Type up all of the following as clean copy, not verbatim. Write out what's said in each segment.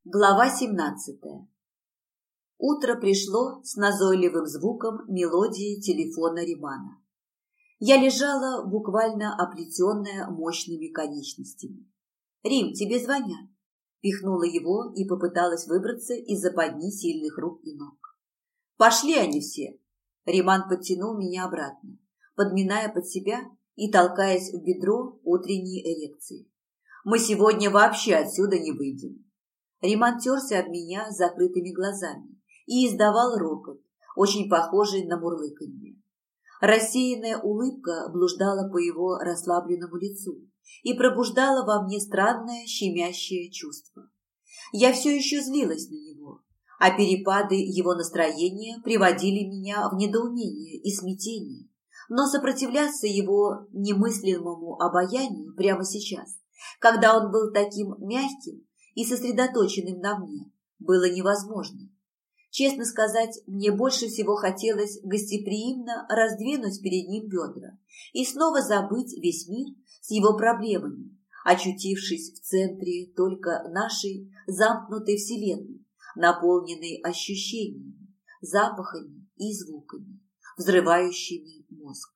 Глава 17. Утро пришло с назойливым звуком мелодии телефона Римана. Я лежала, буквально оплетенная мощными конечностями. «Рим, тебе звонят!» Пихнула его и попыталась выбраться из западни сильных рук и ног. «Пошли они все!» Риман подтянул меня обратно, подминая под себя и толкаясь в бедро утренней эрекции. «Мы сегодня вообще отсюда не выйдем!» Риман терся об меня закрытыми глазами и издавал рокот, очень похожий на мурлыканье. Рассеянная улыбка блуждала по его расслабленному лицу и пробуждала во мне странное щемящее чувство. Я все еще злилась на него, а перепады его настроения приводили меня в недоумение и смятение. Но сопротивляться его немыслимому обаянию прямо сейчас, когда он был таким мягким и сосредоточенным на мне, было невозможно. Честно сказать, мне больше всего хотелось гостеприимно раздвинуть перед ним бедра и снова забыть весь мир с его проблемами, очутившись в центре только нашей замкнутой вселенной, наполненной ощущениями, запахами и звуками, взрывающими мозг.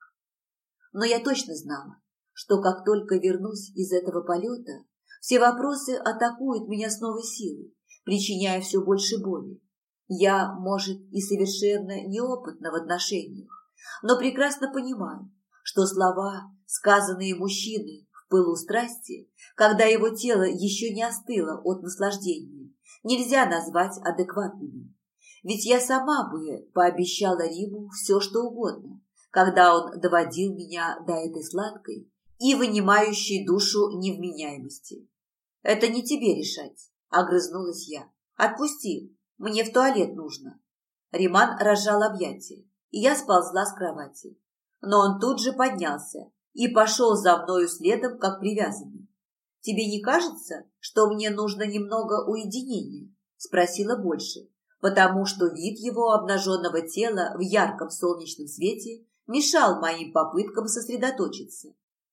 Но я точно знала, что как только вернусь из этого полета, все вопросы атакуют меня с новой силой, причиняя все больше боли. Я, может, и совершенно неопытна в отношениях, но прекрасно понимаю, что слова, сказанные мужчиной в пылу страсти, когда его тело еще не остыло от наслаждения, нельзя назвать адекватными. Ведь я сама бы пообещала Риму все, что угодно, когда он доводил меня до этой сладкой и вынимающей душу невменяемости. «Это не тебе решать», — огрызнулась я. «Отпусти, мне в туалет нужно». Риман разжал объятия, и я сползла с кровати. Но он тут же поднялся и пошел за мною следом, как привязанный. «Тебе не кажется, что мне нужно немного уединения?» — спросила больше, потому что вид его обнаженного тела в ярком солнечном свете мешал моим попыткам сосредоточиться.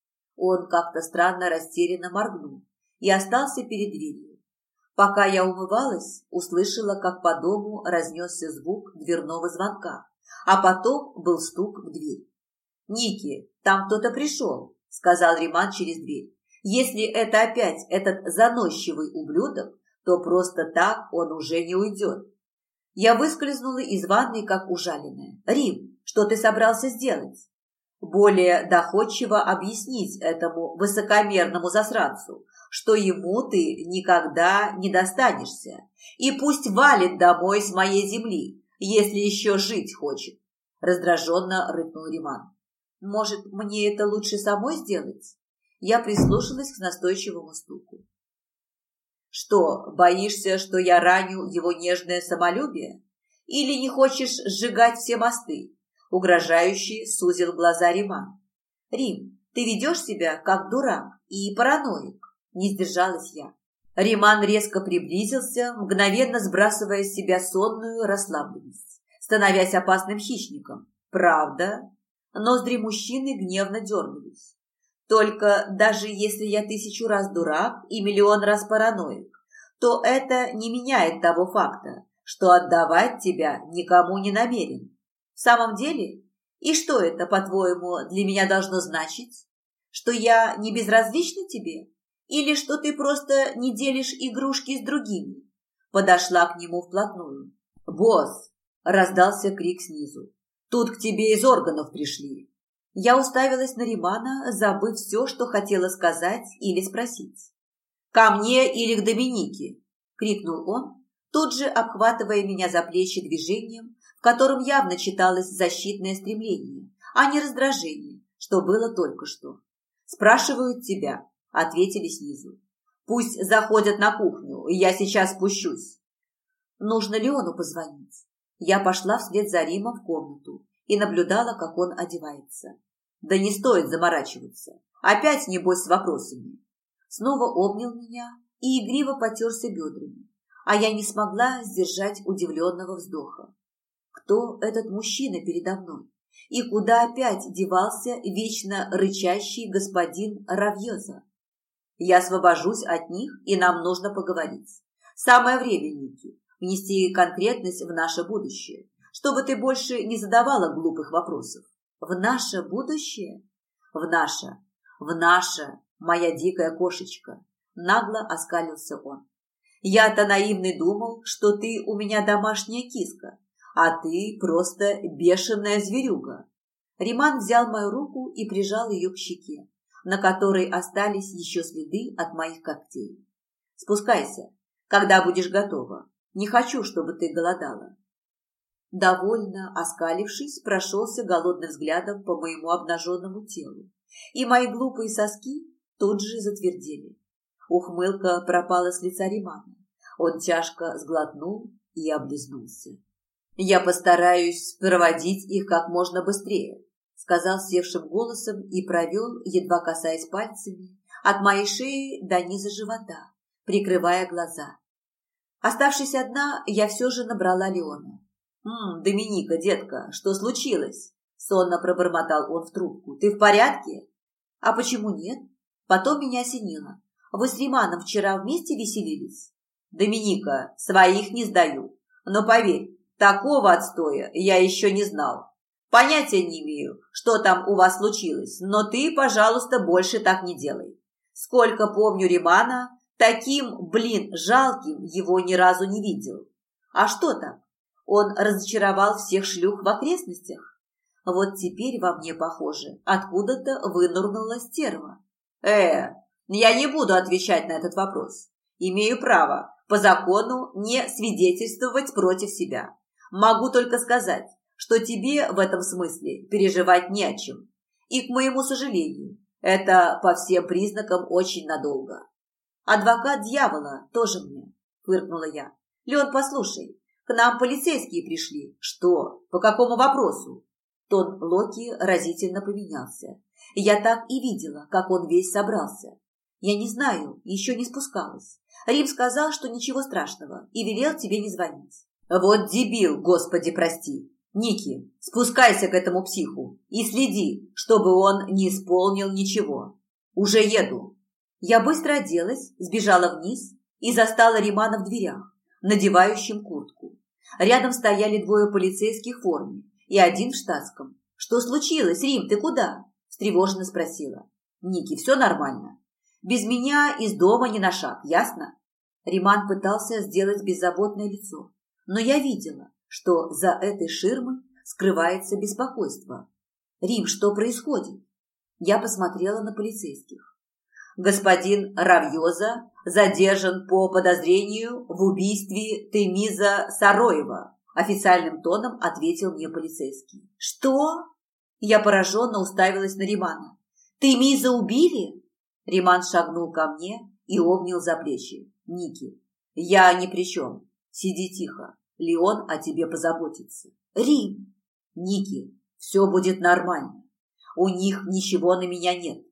Он как-то странно растерянно моргнул и остался перед дверью. Пока я умывалась, услышала, как по дому разнесся звук дверного звонка, а потом был стук в дверь. «Ники, там кто-то пришел», — сказал Риман через дверь. «Если это опять этот заносчивый ублюдок, то просто так он уже не уйдет». Я выскользнула из ванной, как ужаленная. «Рим, что ты собрался сделать?» «Более доходчиво объяснить этому высокомерному засранцу, что ему ты никогда не достанешься, и пусть валит домой с моей земли, если еще жить хочет», — раздраженно рыкнул Риман. «Может, мне это лучше самой сделать?» Я прислушалась к настойчивому стуку. «Что, боишься, что я раню его нежное самолюбие? Или не хочешь сжигать все мосты?» Угрожающий сузил глаза Риман. «Рим, ты ведешь себя как дурак и параноик», — не сдержалась я. Риман резко приблизился, мгновенно сбрасывая с себя сонную расслабленность, становясь опасным хищником. «Правда?» Ноздри мужчины гневно дернулись. «Только даже если я 1000 раз дурак и 1 000 000 раз параноик, то это не меняет того факта, что отдавать тебя никому не намерен. В самом деле? И что это, по-твоему, для меня должно значить? Что я не безразлична тебе? Или что ты просто не делишь игрушки с другими?» Подошла к нему вплотную. «Босс!» – раздался крик снизу. «Тут к тебе из органов пришли». Я уставилась на Римана, забыв все, что хотела сказать или спросить. «Ко мне или к Доминике?» – крикнул он, тут же обхватывая меня за плечи движением, в котором явно читалось защитное стремление, а не раздражение, что было только что. «Спрашивают тебя», — ответили снизу. «Пусть заходят на кухню, я сейчас спущусь». Нужно Леону позвонить. Я пошла вслед за Римом в комнату и наблюдала, как он одевается. Да не стоит заморачиваться. Опять, небось, с вопросами. Снова обнял меня и игриво потерся бедрами, а я не смогла сдержать удивленного вздоха. Кто этот мужчина передо мной? И куда опять девался вечно рычащий господин Равьеза? «Я освобожусь от них, и нам нужно поговорить», Самое время, Ники, внести конкретность в наше будущее, чтобы ты больше не задавала глупых вопросов. В наше будущее? В наше, моя дикая кошечка, нагло оскалился он. Я-то наивный думал, что ты у меня домашняя киска, а ты просто бешеная зверюга. Риман взял мою руку и прижал ее к щеке, на которой остались еще следы от моих когтей. Спускайся, когда будешь готова. Не хочу, чтобы ты голодала. Довольно оскалившись, прошелся голодным взглядом по моему обнаженному телу, и мои глупые соски тут же затвердели. Ухмылка пропала с лица Римана. Он тяжко сглотнул и облизнулся. «Я постараюсь проводить их как можно быстрее», сказал севшим голосом и провел, едва касаясь пальцами, от моей шеи до низа живота, прикрывая глаза. Оставшись одна, я все же набрала Леона. Доминика, детка, что случилось?» Сонно пробормотал он в трубку. «Ты в порядке?» «А почему нет?» Потом меня осенило. «Вы с Риманом вчера вместе веселились?» «Доминика, своих не сдаю. Но поверь, такого отстоя я еще не знал. Понятия не имею, что там у вас случилось, но ты, пожалуйста, больше так не делай. Сколько помню Римана, таким, жалким его ни разу не видел. А что так? Он разочаровал всех шлюх в окрестностях? Вот теперь во мне, похоже, откуда-то вынырнула стерва. Я не буду отвечать на этот вопрос. Имею право по закону не свидетельствовать против себя. Могу только сказать, что тебе в этом смысле переживать не о чем. И, к моему сожалению, это по всем признакам очень надолго. Адвокат дьявола тоже мне, фыркнула я. Лен, послушай, к нам полицейские пришли. Что? По какому вопросу? Тон Локи разительно поменялся. Я так и видела, как он весь собрался. Я не знаю, еще не спускалась. Рим сказал, что ничего страшного, и велел тебе не звонить. Вот дебил, господи, прости. Ники, спускайся к этому психу и следи, чтобы он не исполнил ничего. Уже еду. Я быстро оделась, сбежала вниз и застала Римана в дверях, надевающим куртку. Рядом стояли двое полицейских в форме и один в штатском. «Что случилось, Рим, ты куда?» – встревоженно спросила. «Ники, все нормально. Без меня из дома ни на шаг, ясно?» Риман пытался сделать беззаботное лицо, но я видела, что за этой ширмой скрывается беспокойство. «Рим, что происходит?» Я посмотрела на полицейских. «Господин Равьоза задержан по подозрению в убийстве Темиза Сароева», официальным тоном ответил мне полицейский. «Что?» Я пораженно уставилась на Римана. «Темиза убили?» Риман шагнул ко мне и обнял за плечи. «Ники, я ни при чем. Сиди тихо. Леон о тебе позаботится». «Рим!» «Ники, все будет нормально. У них ничего на меня нет».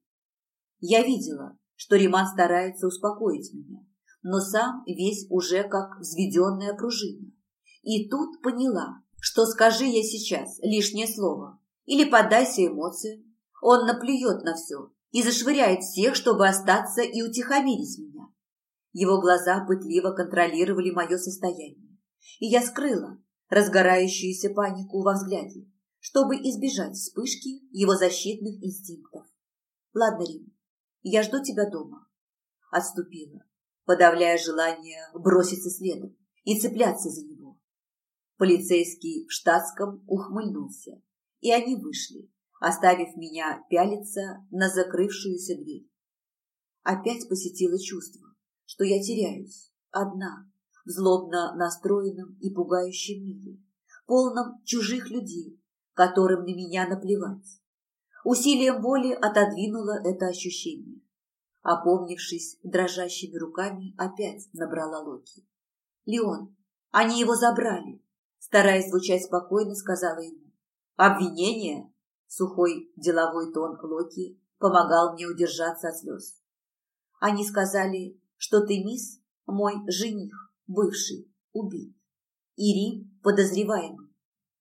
Я видела, что Риман старается успокоить меня, но сам весь уже как взведенная пружина. И тут поняла, что скажи я сейчас лишнее слово или поддайся эмоциям, он наплюет на все и зашвыряет всех, чтобы остаться и утихомирить меня. Его глаза пытливо контролировали мое состояние, и я скрыла разгорающуюся панику во взгляде, чтобы избежать вспышки его защитных инстинктов. «Ладно, Рим, я жду тебя дома». Отступила, подавляя желание броситься следом и цепляться за него. Полицейский в штатском ухмыльнулся, и они вышли, оставив меня пялиться на закрывшуюся дверь. Опять посетило чувство, что я теряюсь, одна, в злобно настроенном и пугающем мире, полном чужих людей, которым на меня наплевать. Усилием воли отодвинула это ощущение. Опомнившись дрожащими руками, опять набрала Локи. «Леон, они его забрали», стараясь звучать спокойно, сказала ему. «Обвинение?» Сухой деловой тон Локи помогал мне удержаться от слез. «Они сказали, что ты, мисс, мой жених, бывший, убит, и Рим подозреваемый».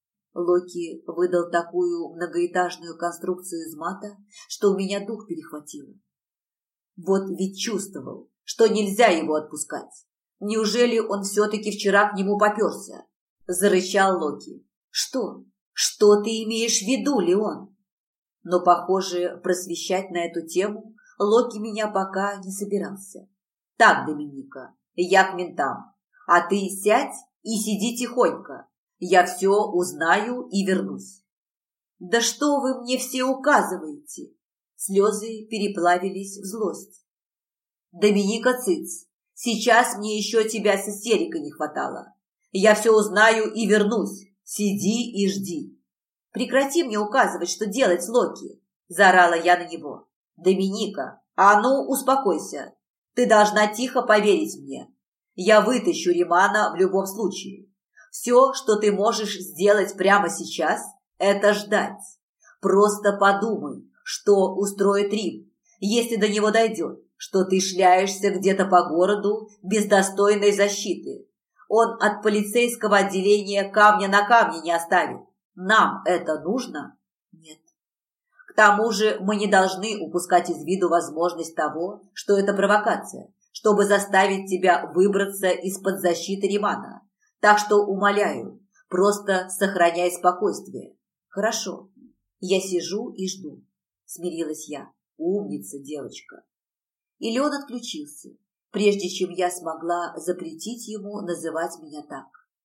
Локи выдал такую многоэтажную конструкцию из мата, что у меня дух перехватило. Вот ведь чувствовал, что нельзя его отпускать. Неужели он все-таки вчера к нему попёрся? Зарычал Локи. Что? Что ты имеешь в виду, Леон? Но, похоже, просвещать на эту тему Локи меня пока не собирался. Так, Доминика, я к ментам, а ты сядь и сиди тихонько. Я все узнаю и вернусь. Да что вы мне все указываете? Слезы переплавились в злость. Доминика, цыц, сейчас мне еще тебя с истерикой не хватало. Я все узнаю и вернусь. Сиди и жди. Прекрати мне указывать, что делать, Локи, заорала я на него. Доминика, а ну успокойся. Ты должна тихо поверить мне. Я вытащу Римана в любом случае. Все, что ты можешь сделать прямо сейчас, это ждать. Просто подумай, что устроит Рим, если до него дойдет, что ты шляешься где-то по городу без достойной защиты. Он от полицейского отделения камня на камне не оставит. Нам это нужно? Нет. К тому же мы не должны упускать из виду возможность того, что это провокация, чтобы заставить тебя выбраться из-под защиты Римана. Так что, умоляю, просто сохраняй спокойствие. Хорошо. Я сижу и жду. Смирилась я. Умница, девочка. И Леон отключился, прежде чем я смогла запретить ему называть меня так.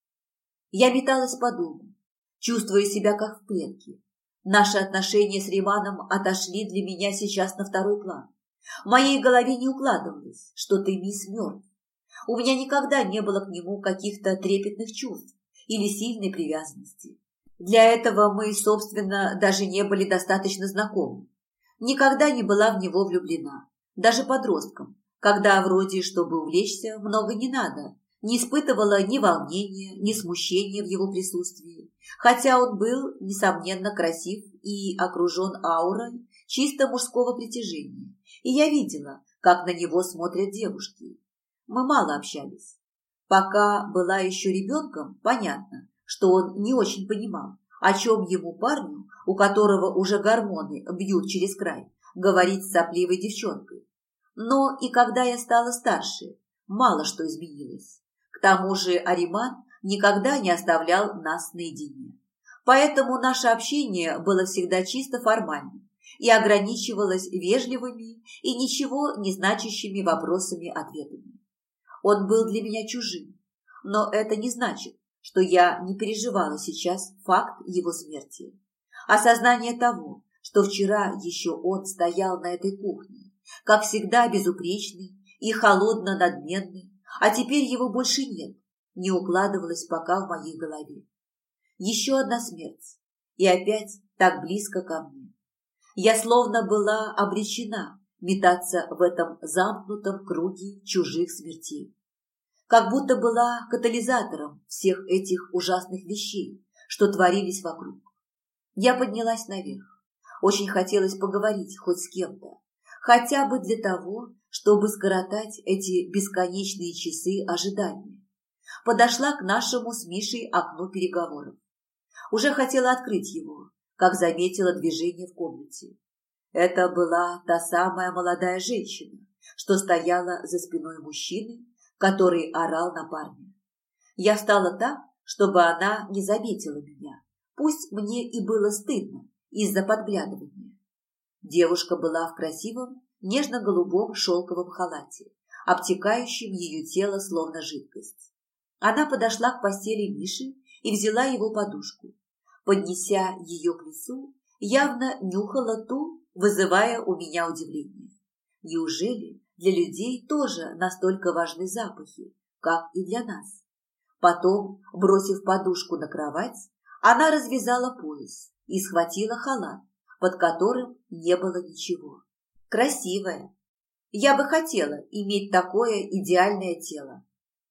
Я металась по дому, чувствуя себя как в пленке. Наши отношения с Риманом отошли для меня сейчас на второй план. В моей голове не укладывалось, что ты мисс мертв. У меня никогда не было к нему каких-то трепетных чувств или сильной привязанности. Для этого мы, собственно, даже не были достаточно знакомы. Никогда не была в него влюблена, даже подростком, когда вроде, чтобы увлечься, много не надо, не испытывала ни волнения, ни смущения в его присутствии, хотя он был, несомненно, красив и окружен аурой чисто мужского притяжения, и я видела, как на него смотрят девушки. Мы мало общались. Пока была еще ребенком, понятно, что он не очень понимал, о чем ему, парню, у которого уже гормоны бьют через край, говорить с сопливой девчонкой. Но и когда я стала старше, мало что изменилось. К тому же Ариман никогда не оставлял нас наедине. Поэтому наше общение было всегда чисто формальным и ограничивалось вежливыми и ничего не значащими вопросами-ответами. Он был для меня чужим, но это не значит, что я не переживала сейчас факт его смерти. Осознание того, что вчера еще он стоял на этой кухне, как всегда безупречный и холодно-надменный, а теперь его больше нет, не укладывалось пока в моей голове. Еще одна смерть, и опять так близко ко мне. Я словно была обречена метаться в этом замкнутом круге чужих смертей. Как будто была катализатором всех этих ужасных вещей, что творились вокруг. Я поднялась наверх. Очень хотелось поговорить хоть с кем-то, хотя бы для того, чтобы скоротать эти бесконечные часы ожидания. Подошла к нашему с Мишей окну переговоров. Уже хотела открыть его, как заметила движение в комнате. Это была та самая молодая женщина, что стояла за спиной мужчины, который орал на парня. Я встала так, чтобы она не заметила меня, пусть мне и было стыдно из-за подглядывания. Девушка была в красивом, нежно-голубом шелковом халате, обтекающем ее тело словно жидкость. Она подошла к постели Миши и взяла его подушку. Поднеся ее к лицу, явно нюхала ту, вызывая у меня удивление. Неужели для людей тоже настолько важны запахи, как и для нас? Потом, бросив подушку на кровать, она развязала пояс и схватила халат, под которым не было ничего. Красивая. Я бы хотела иметь такое идеальное тело.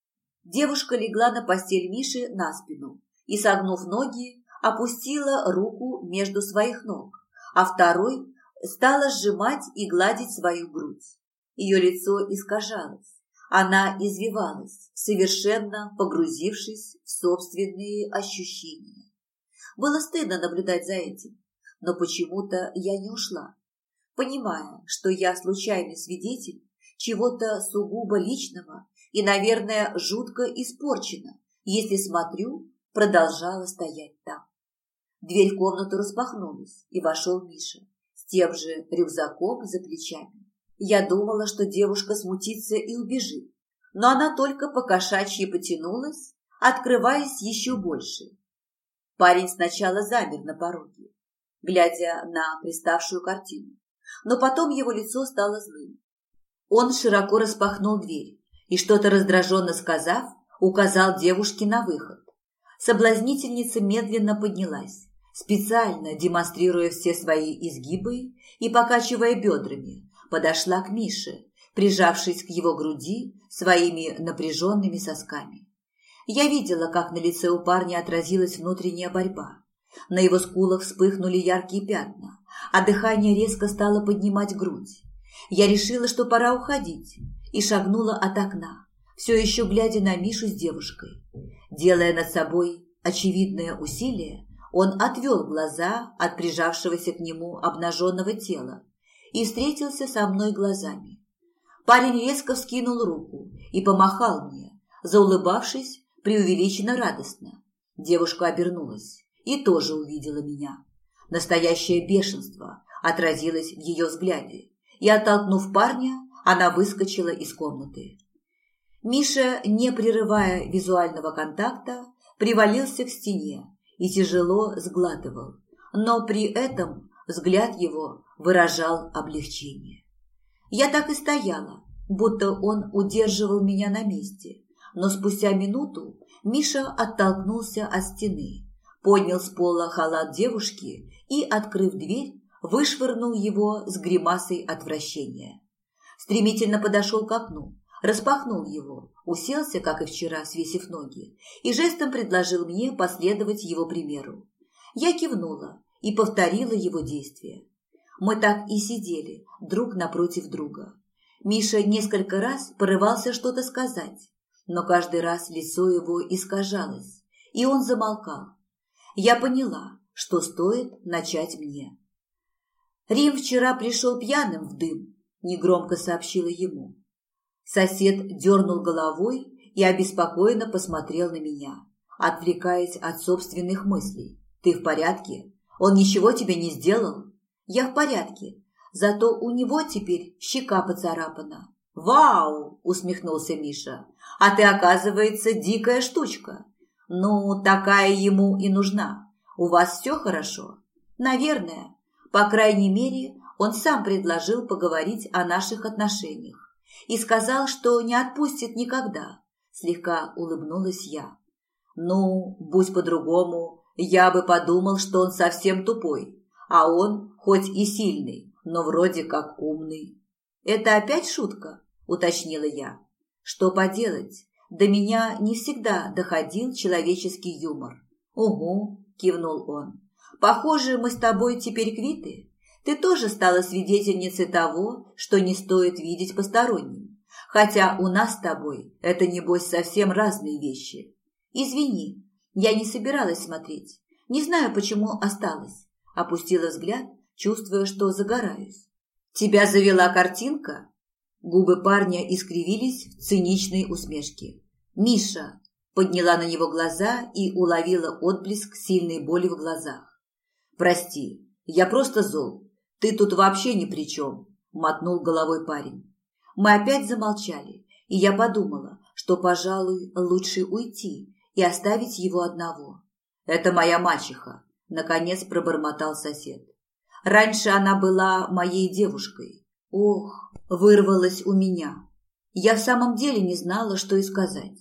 Девушка легла на постель Миши на спину и, согнув ноги, опустила руку между своих ног, а второй стала сжимать и гладить свою грудь. Ее лицо искажалось, она извивалась, совершенно погрузившись в собственные ощущения. Было стыдно наблюдать за этим, но почему-то я не ушла, понимая, что я случайный свидетель чего-то сугубо личного и, наверное, жутко испорчена, если смотрю, продолжала стоять там. Дверь в комнату распахнулась, и вошел Миша с тем же рюкзаком за плечами. Я думала, что девушка смутится и убежит, но она только по-кошачьи потянулась, открываясь еще больше. Парень сначала замер на пороге, глядя на приставшую картину, но потом его лицо стало злым. Он широко распахнул дверь и, что-то раздраженно сказав, указал девушке на выход. Соблазнительница медленно поднялась, специально демонстрируя все свои изгибы и, покачивая бедрами, подошла к Мише, прижавшись к его груди своими напряженными сосками. Я видела, как на лице у парня отразилась внутренняя борьба. На его скулах вспыхнули яркие пятна, а дыхание резко стало поднимать грудь. Я решила, что пора уходить, и шагнула от окна, все еще глядя на Мишу с девушкой. Делая над собой очевидное усилие, он отвел глаза от прижавшегося к нему обнаженного тела и встретился со мной глазами. Парень резко вскинул руку и помахал мне, заулыбавшись преувеличенно радостно. Девушка обернулась и тоже увидела меня. Настоящее бешенство отразилось в ее взгляде, и, оттолкнув парня, она выскочила из комнаты. Миша, не прерывая визуального контакта, привалился к стене и тяжело сглатывал, но при этом взгляд его выражал облегчение. Я так и стояла, будто он удерживал меня на месте, но спустя минуту Миша оттолкнулся от стены, поднял с пола халат девушки и, открыв дверь, вышвырнул его с гримасой отвращения. Стремительно подошел к окну, распахнул его, уселся, как и вчера, свесив ноги, и жестом предложил мне последовать его примеру. Я кивнула и повторила его действия. Мы так и сидели друг напротив друга. Миша несколько раз порывался что-то сказать, но каждый раз лицо его искажалось, и он замолкал. Я поняла, что стоит начать мне. «Рим вчера пришел пьяным в дым», – негромко сообщила ему. Сосед дернул головой и обеспокоенно посмотрел на меня, отвлекаясь от собственных мыслей. «Ты в порядке? Он ничего тебе не сделал?» «Я в порядке, зато у него теперь щека поцарапана». «Вау!» – усмехнулся Миша. «А ты, оказывается, дикая штучка. Ну, такая ему и нужна. У вас все хорошо?» «Наверное. По крайней мере, он сам предложил поговорить о наших отношениях и сказал, что не отпустит никогда», – слегка улыбнулась я. «Ну, будь по-другому, я бы подумал, что он совсем тупой, а он хоть и сильный, но вроде как умный». «Это опять шутка?» – уточнила я. «Что поделать, до меня не всегда доходил человеческий юмор». «Угу», – кивнул он. «Похоже, мы с тобой теперь квиты. Ты тоже стала свидетельницей того, что не стоит видеть посторонним. Хотя у нас с тобой это, небось, совсем разные вещи. Извини, я не собиралась смотреть. Не знаю, почему осталась». Опустила взгляд, чувствуя, что загораюсь. «Тебя завела картинка?» Губы парня искривились в циничной усмешке. «Миша!» Подняла на него глаза и уловила отблеск сильной боли в глазах. «Прости, я просто зол. Ты тут вообще ни при чем», – мотнул головой парень. Мы опять замолчали, и я подумала, что, пожалуй, лучше уйти и оставить его одного. «Это моя мачеха», – наконец пробормотал сосед. «Раньше она была моей девушкой». Ох, вырвалось у меня. Я в самом деле не знала, что и сказать.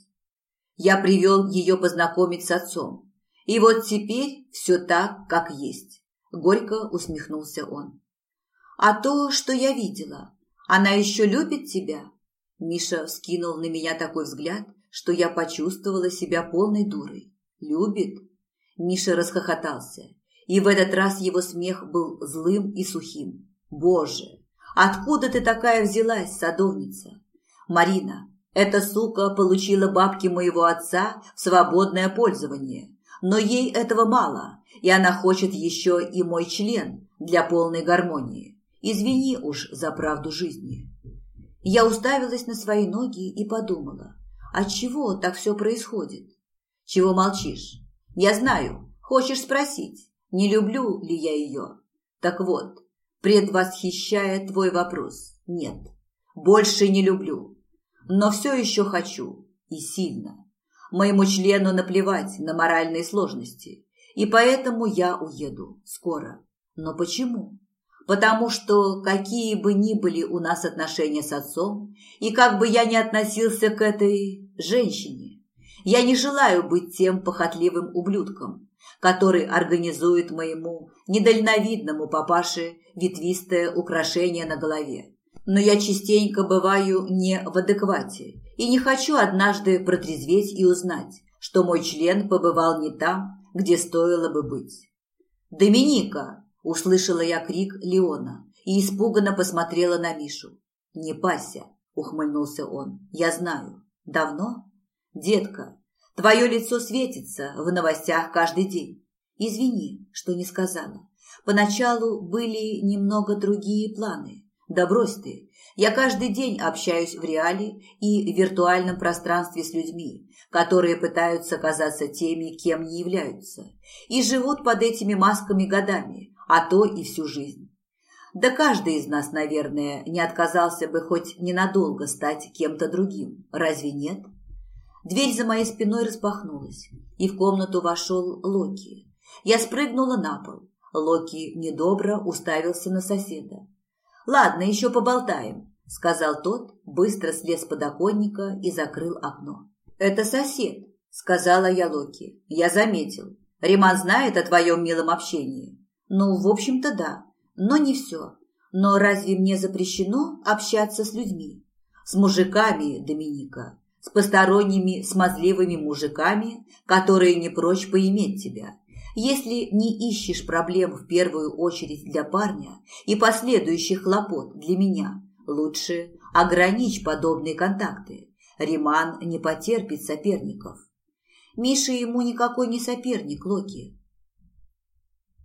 Я привел ее познакомить с отцом. И вот теперь все так, как есть. Горько усмехнулся он. «А то, что я видела, она еще любит тебя?» Миша вскинул на меня такой взгляд, что я почувствовала себя полной дурой. «Любит?» Миша расхохотался, и в этот раз его смех был злым и сухим. «Боже, откуда ты такая взялась, садовница? Марина, эта сука получила бабки моего отца в свободное пользование, но ей этого мало, и она хочет еще и мой член для полной гармонии. Извини уж за правду жизни». Я уставилась на свои ноги и подумала, Отчего так все происходит? Чего молчишь? Я знаю, хочешь спросить, не люблю ли я ее? Так вот, предвосхищая твой вопрос, нет, больше не люблю, но все еще хочу и сильно. Моему члену наплевать на моральные сложности, и поэтому я уеду скоро. Но почему? Потому что какие бы ни были у нас отношения с отцом, и как бы я ни относился к этой женщине, я не желаю быть тем похотливым ублюдком, который организует моему недальновидному папаше ветвистое украшение на голове. Но я частенько бываю не в адеквате и не хочу однажды протрезветь и узнать, что мой член побывал не там, где стоило бы быть. «Доминика!» – услышала я крик Леона и испуганно посмотрела на Мишу. «Не парься!» – ухмыльнулся он. «Я знаю. Давно?» «Детка, твое лицо светится в новостях каждый день. Извини, что не сказала. Поначалу были немного другие планы. Да брось ты. Я каждый день общаюсь в реале и в виртуальном пространстве с людьми, которые пытаются казаться теми, кем не являются, и живут под этими масками годами, а то и всю жизнь. Да каждый из нас, наверное, не отказался бы хоть ненадолго стать кем-то другим. Разве нет? Дверь за моей спиной распахнулась, и в комнату вошел Локи. Я спрыгнула на пол. Локи недобро уставился на соседа. «Ладно, еще поболтаем», – сказал тот, быстро слез с подоконника и закрыл окно. «Это сосед», – сказала я Локи. «Я заметил. Риман знает о твоем милом общении». «Ну, в общем-то, да, но не все. Но разве мне запрещено общаться с людьми? С мужиками, Доминика, с посторонними смазливыми мужиками, которые не прочь поиметь тебя. Если не ищешь проблем в первую очередь для парня и последующих хлопот для меня, лучше ограничь подобные контакты. Риман не потерпит соперников». «Миша ему никакой не соперник, Локи.